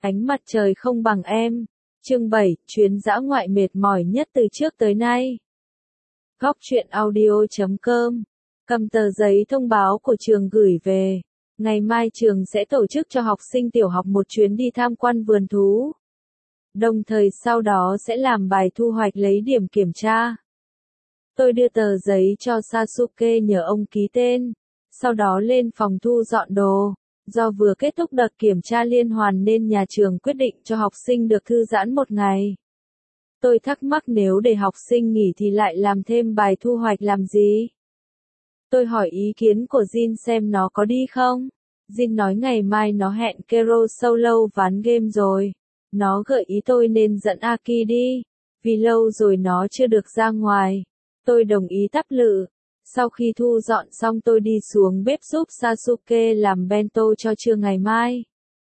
Ánh mặt trời không bằng em. Chương 7, chuyến dã ngoại mệt mỏi nhất từ trước tới nay. Góc truyện audio.com. Cầm tờ giấy thông báo của trường gửi về. Ngày mai trường sẽ tổ chức cho học sinh tiểu học một chuyến đi tham quan vườn thú. Đồng thời sau đó sẽ làm bài thu hoạch lấy điểm kiểm tra. Tôi đưa tờ giấy cho Sasuke nhờ ông ký tên. Sau đó lên phòng thu dọn đồ. Do vừa kết thúc đợt kiểm tra liên hoàn nên nhà trường quyết định cho học sinh được thư giãn một ngày. Tôi thắc mắc nếu để học sinh nghỉ thì lại làm thêm bài thu hoạch làm gì? Tôi hỏi ý kiến của Jin xem nó có đi không? Jin nói ngày mai nó hẹn Kero solo ván game rồi. Nó gợi ý tôi nên dẫn Aki đi. Vì lâu rồi nó chưa được ra ngoài. Tôi đồng ý tắp lự. Sau khi thu dọn xong tôi đi xuống bếp giúp Sasuke làm bento cho trưa ngày mai.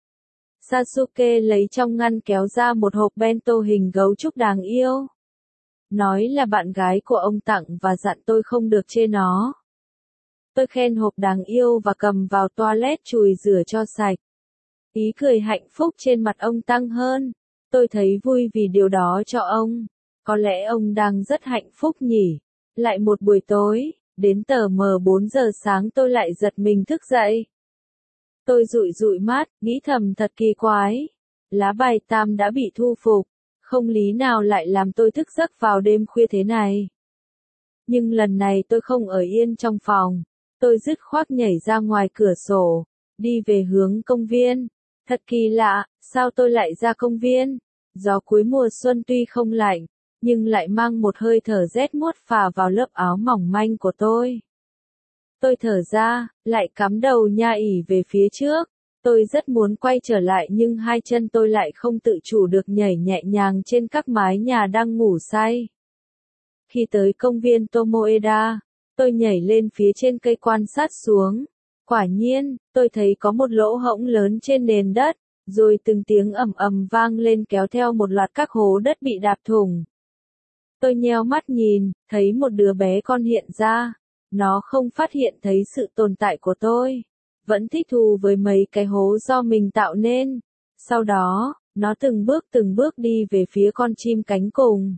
Sasuke lấy trong ngăn kéo ra một hộp bento hình gấu trúc đáng yêu. Nói là bạn gái của ông tặng và dặn tôi không được chê nó. Tôi khen hộp đáng yêu và cầm vào toilet chùi rửa cho sạch. Ý cười hạnh phúc trên mặt ông tăng hơn. Tôi thấy vui vì điều đó cho ông. Có lẽ ông đang rất hạnh phúc nhỉ. Lại một buổi tối. Đến tờ mờ 4 giờ sáng tôi lại giật mình thức dậy. Tôi dụi dụi mắt, nghĩ thầm thật kỳ quái. Lá bài tam đã bị thu phục, không lý nào lại làm tôi thức giấc vào đêm khuya thế này. Nhưng lần này tôi không ở yên trong phòng. Tôi dứt khoát nhảy ra ngoài cửa sổ, đi về hướng công viên. Thật kỳ lạ, sao tôi lại ra công viên? Gió cuối mùa xuân tuy không lạnh, nhưng lại mang một hơi thở rét muốt phả vào lớp áo mỏng manh của tôi. Tôi thở ra, lại cắm đầu nha ỉ về phía trước. Tôi rất muốn quay trở lại nhưng hai chân tôi lại không tự chủ được nhảy nhẹ nhàng trên các mái nhà đang ngủ say. Khi tới công viên Tomoeda, tôi nhảy lên phía trên cây quan sát xuống. Quả nhiên, tôi thấy có một lỗ hổng lớn trên nền đất, rồi từng tiếng ầm ầm vang lên kéo theo một loạt các hố đất bị đạp thủng. Tôi nheo mắt nhìn, thấy một đứa bé con hiện ra. Nó không phát hiện thấy sự tồn tại của tôi. Vẫn thích thú với mấy cái hố do mình tạo nên. Sau đó, nó từng bước đi về phía con chim cánh cùng.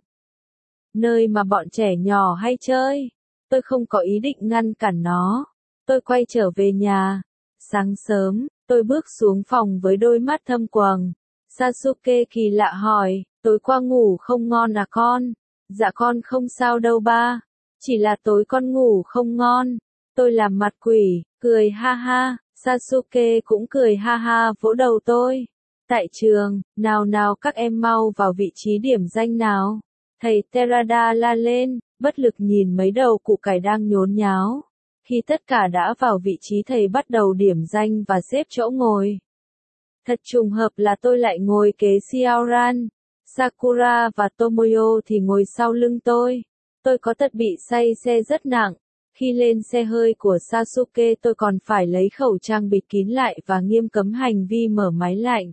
Nơi mà bọn trẻ nhỏ hay chơi. Tôi không có ý định ngăn cản nó. Tôi quay trở về nhà. Sáng sớm, tôi bước xuống phòng với đôi mắt thâm quầng. Sasuke kỳ lạ hỏi, tối qua ngủ không ngon à con? Dạ con không sao đâu ba. Chỉ là tối con ngủ không ngon. Tôi làm mặt quỷ, cười ha ha. Sasuke cũng cười ha ha vỗ đầu tôi. Tại trường, nào nào các em mau vào vị trí điểm danh nào. Thầy Terada la lên, bất lực nhìn mấy đầu củ cải đang nhốn nháo. Khi tất cả đã vào vị trí thầy bắt đầu điểm danh và xếp chỗ ngồi. Thật trùng hợp là tôi lại ngồi kế Xiaoran. Sakura và Tomoyo thì ngồi sau lưng tôi. Tôi có tật bị say xe rất nặng. Khi lên xe hơi của Sasuke tôi còn phải lấy khẩu trang bịt kín lại và nghiêm cấm hành vi mở máy lạnh.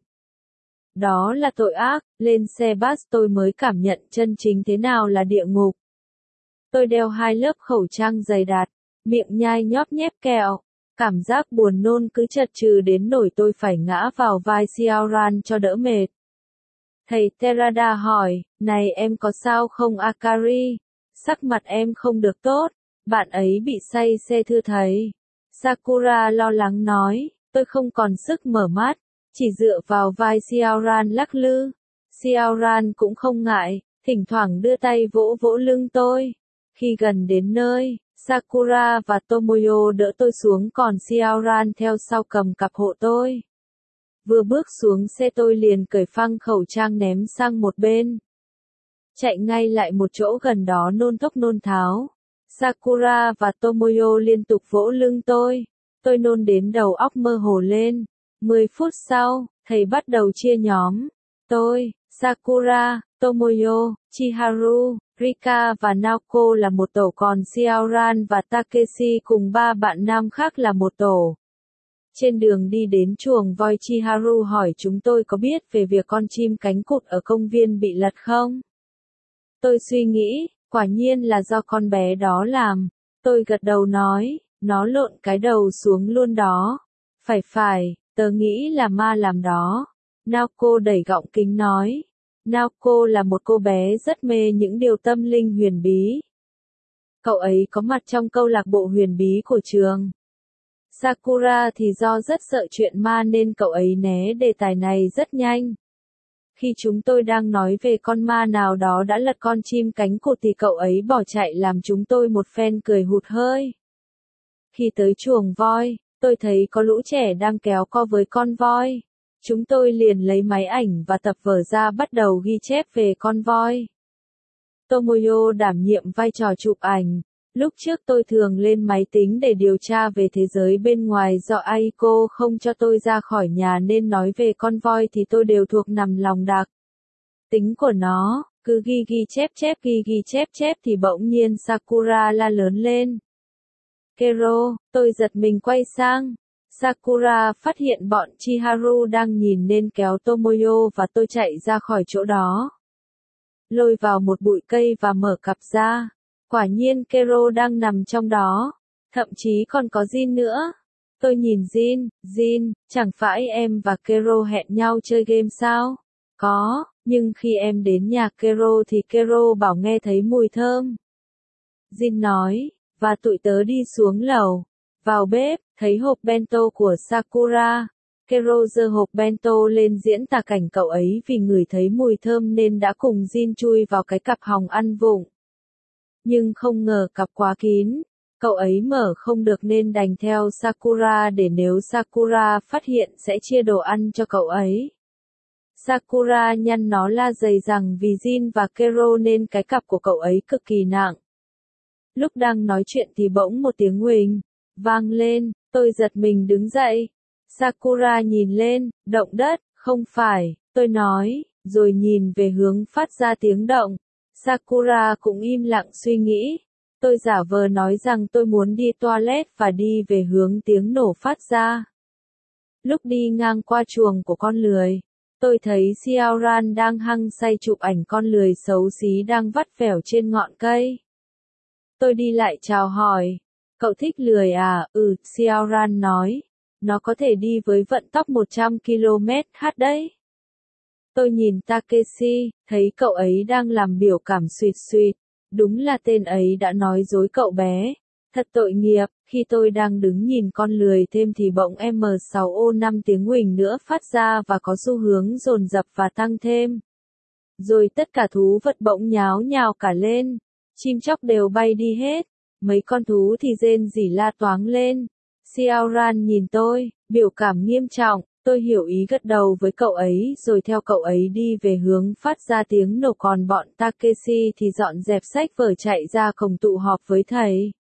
Đó là tội ác, lên xe bus tôi mới cảm nhận chân chính thế nào là địa ngục. Tôi đeo 2 lớp khẩu trang dày đặc, miệng nhai nhóp nhép kẹo. Cảm giác buồn nôn cứ chật chừ đến nỗi tôi phải ngã vào vai Xiaoran cho đỡ mệt. Thầy Terada hỏi, này em có sao không Akari? Sắc mặt em không được tốt, bạn ấy bị say xe thưa thầy. Sakura lo lắng nói, tôi không còn sức mở mắt, chỉ dựa vào vai Xiaoran lắc lư. Xiaoran cũng không ngại, thỉnh thoảng đưa tay vỗ vỗ lưng tôi. Khi gần đến nơi, Sakura và Tomoyo đỡ tôi xuống còn Xiaoran theo sau cầm cặp hộ tôi. Vừa bước xuống xe tôi liền cởi phăng khẩu trang ném sang một bên. Chạy ngay lại một chỗ gần đó nôn thốc nôn tháo. Sakura và Tomoyo liên tục vỗ lưng tôi. Tôi nôn đến đầu óc mơ hồ lên. 10 phút sau, thầy bắt đầu chia nhóm. Tôi, Sakura, Tomoyo, Chiharu, Rika và Naoko là một tổ còn Xiaoran và Takeshi cùng 3 bạn nam khác là một tổ. Trên đường đi đến chuồng voi Chiharu hỏi chúng tôi có biết về việc con chim cánh cụt ở công viên bị lật không? Tôi suy nghĩ, quả nhiên là do con bé đó làm. Tôi gật đầu nói, nó lộn cái đầu xuống luôn đó. Phải, tớ nghĩ là ma làm đó. Naoko đẩy gọng kính nói. Naoko là một cô bé rất mê những điều tâm linh huyền bí. Cậu ấy có mặt trong câu lạc bộ huyền bí của trường. Sakura thì do rất sợ chuyện ma nên cậu ấy né đề tài này rất nhanh. Khi chúng tôi đang nói về con ma nào đó đã lật con chim cánh cụt thì cậu ấy bỏ chạy làm chúng tôi một phen cười hụt hơi. Khi tới chuồng voi, tôi thấy có lũ trẻ đang kéo co với con voi. Chúng tôi liền lấy máy ảnh và tập vở ra bắt đầu ghi chép về con voi. Tomoyo đảm nhiệm vai trò chụp ảnh. Lúc trước tôi thường lên máy tính để điều tra về thế giới bên ngoài do Aiko không cho tôi ra khỏi nhà nên nói về con voi thì tôi đều thuộc nằm lòng đặc. Tính của nó, cứ ghi chép thì bỗng nhiên Sakura la lớn lên. Kero, tôi giật mình quay sang. Sakura phát hiện bọn Chiharu đang nhìn nên kéo Tomoyo và tôi chạy ra khỏi chỗ đó. Lôi vào một bụi cây và mở cặp ra. Quả nhiên Kero đang nằm trong đó. Thậm chí còn có Jin nữa. Tôi nhìn Jin, chẳng phải em và Kero hẹn nhau chơi game sao? Có, nhưng khi em đến nhà Kero thì Kero bảo nghe thấy mùi thơm. Jin nói, và tụi tớ đi xuống lầu. Vào bếp, thấy hộp bento của Sakura. Kero giơ hộp bento lên diễn tả cảnh cậu ấy vì ngửi thấy mùi thơm nên đã cùng Jin chui vào cái cặp hòng ăn vụng. Nhưng không ngờ cặp quá kín, cậu ấy mở không được nên đành theo Sakura để nếu Sakura phát hiện sẽ chia đồ ăn cho cậu ấy. Sakura nhăn nó la dày rằng vì Jin và Kero nên cái cặp của cậu ấy cực kỳ nặng. Lúc đang nói chuyện thì bỗng một tiếng huỳnh vang lên, tôi giật mình đứng dậy. Sakura nhìn lên, động đất, không phải, tôi nói, rồi nhìn về hướng phát ra tiếng động. Sakura cũng im lặng suy nghĩ. Tôi giả vờ nói rằng tôi muốn đi toilet và đi về hướng tiếng nổ phát ra. Lúc đi ngang qua chuồng của con lười, tôi thấy Xiaoran đang hăng say chụp ảnh con lười xấu xí đang vắt vẻo trên ngọn cây. Tôi đi lại chào hỏi. Cậu thích lười à? Ừ, Xiaoran nói. Nó có thể đi với vận tốc 100 km/h đấy. Tôi nhìn Takeshi, thấy cậu ấy đang làm biểu cảm suýt suýt. Đúng là tên ấy đã nói dối cậu bé. Thật tội nghiệp, khi tôi đang đứng nhìn con lười thêm thì bỗng M6O5 tiếng huỳnh nữa phát ra và có xu hướng dồn dập và tăng thêm. Rồi tất cả thú vật bỗng nháo nhào cả lên. Chim chóc đều bay đi hết. Mấy con thú thì rên rỉ la toáng lên. Xiaoran nhìn tôi, biểu cảm nghiêm trọng. Tôi hiểu ý gật đầu với cậu ấy rồi theo cậu ấy đi về hướng phát ra tiếng nổ còn bọn Takeshi thì dọn dẹp sách vở chạy ra cổng tụ họp với thầy.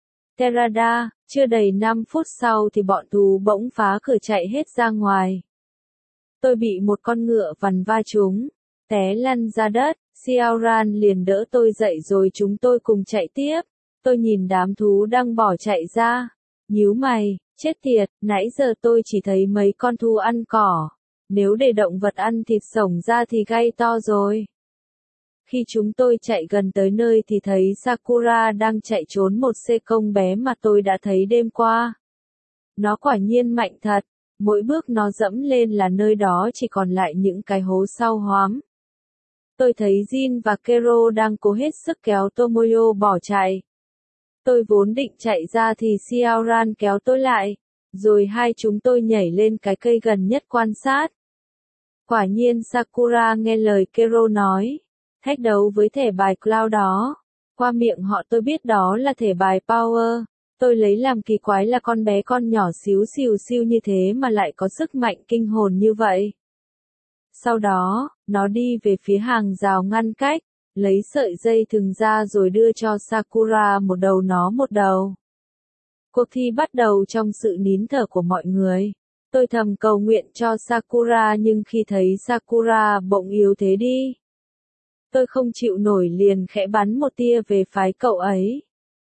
Terada, chưa đầy 5 phút sau thì bọn thú bỗng phá cửa chạy hết ra ngoài. Tôi bị một con ngựa vằn va trúng, té lăn ra đất, Xiaoran liền đỡ tôi dậy rồi chúng tôi cùng chạy tiếp. Tôi nhìn đám thú đang bỏ chạy ra, nhíu mày. Chết tiệt, nãy giờ tôi chỉ thấy mấy con thú ăn cỏ. Nếu để động vật ăn thịt sống ra thì gay to rồi. Khi chúng tôi chạy gần tới nơi thì thấy Sakura đang chạy trốn một xe công bé mà tôi đã thấy đêm qua. Nó quả nhiên mạnh thật, mỗi bước nó dẫm lên là nơi đó chỉ còn lại những cái hố sâu hoắm. Tôi thấy Jin và Kero đang cố hết sức kéo Tomoyo bỏ chạy. Tôi vốn định chạy ra thì Xiaoran kéo tôi lại, rồi hai chúng tôi nhảy lên cái cây gần nhất quan sát. Quả nhiên Sakura nghe lời Kero nói, thách đấu với thẻ bài Cloud đó. Qua miệng họ tôi biết đó là thẻ bài Power. Tôi lấy làm kỳ quái là con bé con nhỏ xíu xiu xiu như thế mà lại có sức mạnh kinh hồn như vậy. Sau đó, nó đi về phía hàng rào ngăn cách. Lấy sợi dây thừng ra rồi đưa cho Sakura một đầu nó một đầu. Cuộc thi bắt đầu trong sự nín thở của mọi người. Tôi thầm cầu nguyện cho Sakura nhưng khi thấy Sakura bỗng yếu thế đi. Tôi không chịu nổi liền khẽ bắn một tia về phái cậu ấy.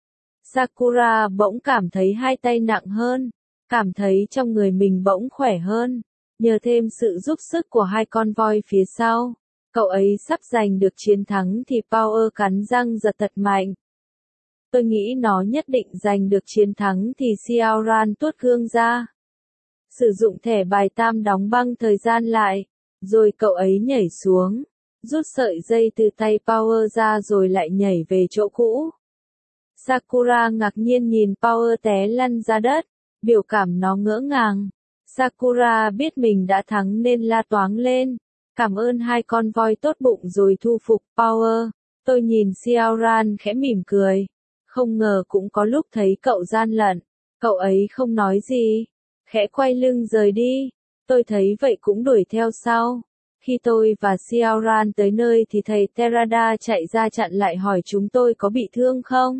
Sakura bỗng cảm thấy hai tay nặng hơn, cảm thấy trong người mình bỗng khỏe hơn, nhờ thêm sự giúp sức của hai con voi phía sau. Cậu ấy sắp giành được chiến thắng thì Power cắn răng giật thật mạnh. Tôi nghĩ nó nhất định giành được chiến thắng thì Xiaoran tuốt gương ra. Sử dụng thẻ bài tam đóng băng thời gian lại. Rồi cậu ấy nhảy xuống, rút sợi dây từ tay Power ra rồi lại nhảy về chỗ cũ. Sakura ngạc nhiên nhìn Power té lăn ra đất, biểu cảm nó ngỡ ngàng. Sakura biết mình đã thắng nên la toáng lên. Cảm ơn hai con voi tốt bụng rồi thu phục Power. Tôi nhìn Xiaoran khẽ mỉm cười. Không ngờ cũng có lúc thấy cậu gian lận. Cậu ấy không nói gì, khẽ quay lưng rời đi. Tôi thấy vậy cũng đuổi theo sau. Khi tôi và Xiaoran tới nơi thì thầy Terada chạy ra chặn lại hỏi chúng tôi có bị thương không.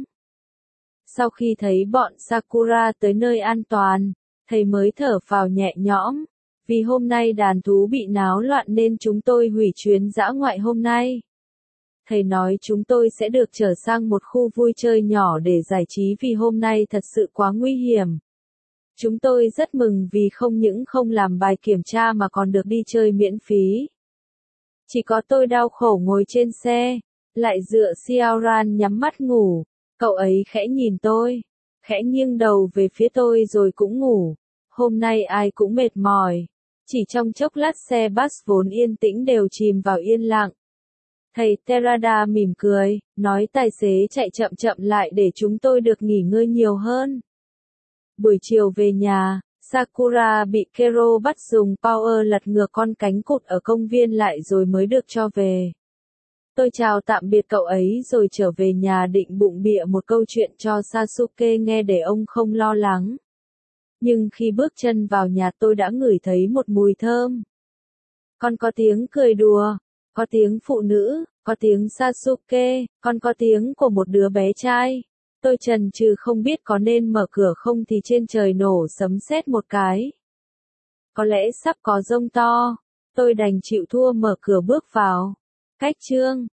Sau khi thấy bọn Sakura tới nơi an toàn, thầy mới thở phào nhẹ nhõm. Vì hôm nay đàn thú bị náo loạn nên chúng tôi hủy chuyến dã ngoại hôm nay. Thầy nói chúng tôi sẽ được trở sang một khu vui chơi nhỏ để giải trí vì hôm nay thật sự quá nguy hiểm. Chúng tôi rất mừng vì không những không làm bài kiểm tra mà còn được đi chơi miễn phí. Chỉ có tôi đau khổ ngồi trên xe, lại dựa Xiaoran nhắm mắt ngủ. Cậu ấy khẽ nhìn tôi, khẽ nghiêng đầu về phía tôi rồi cũng ngủ. Hôm nay ai cũng mệt mỏi. Chỉ trong chốc lát xe bus vốn yên tĩnh đều chìm vào yên lặng. Thầy Terada mỉm cười, nói tài xế chạy chậm chậm lại để chúng tôi được nghỉ ngơi nhiều hơn. Buổi chiều về nhà, Sakura bị Kero bắt dùng Power lật ngược con cánh cụt ở công viên lại rồi mới được cho về. Tôi chào tạm biệt cậu ấy rồi trở về nhà định bụng bịa một câu chuyện cho Sasuke nghe để ông không lo lắng. Nhưng khi bước chân vào nhà tôi đã ngửi thấy một mùi thơm. Còn có tiếng cười đùa, có tiếng phụ nữ, có tiếng Sasuke, còn có tiếng của một đứa bé trai. Tôi chần chừ không biết có nên mở cửa không thì trên trời nổ sấm sét một cái. Có lẽ sắp có giông to. Tôi đành chịu thua mở cửa bước vào. Cách chương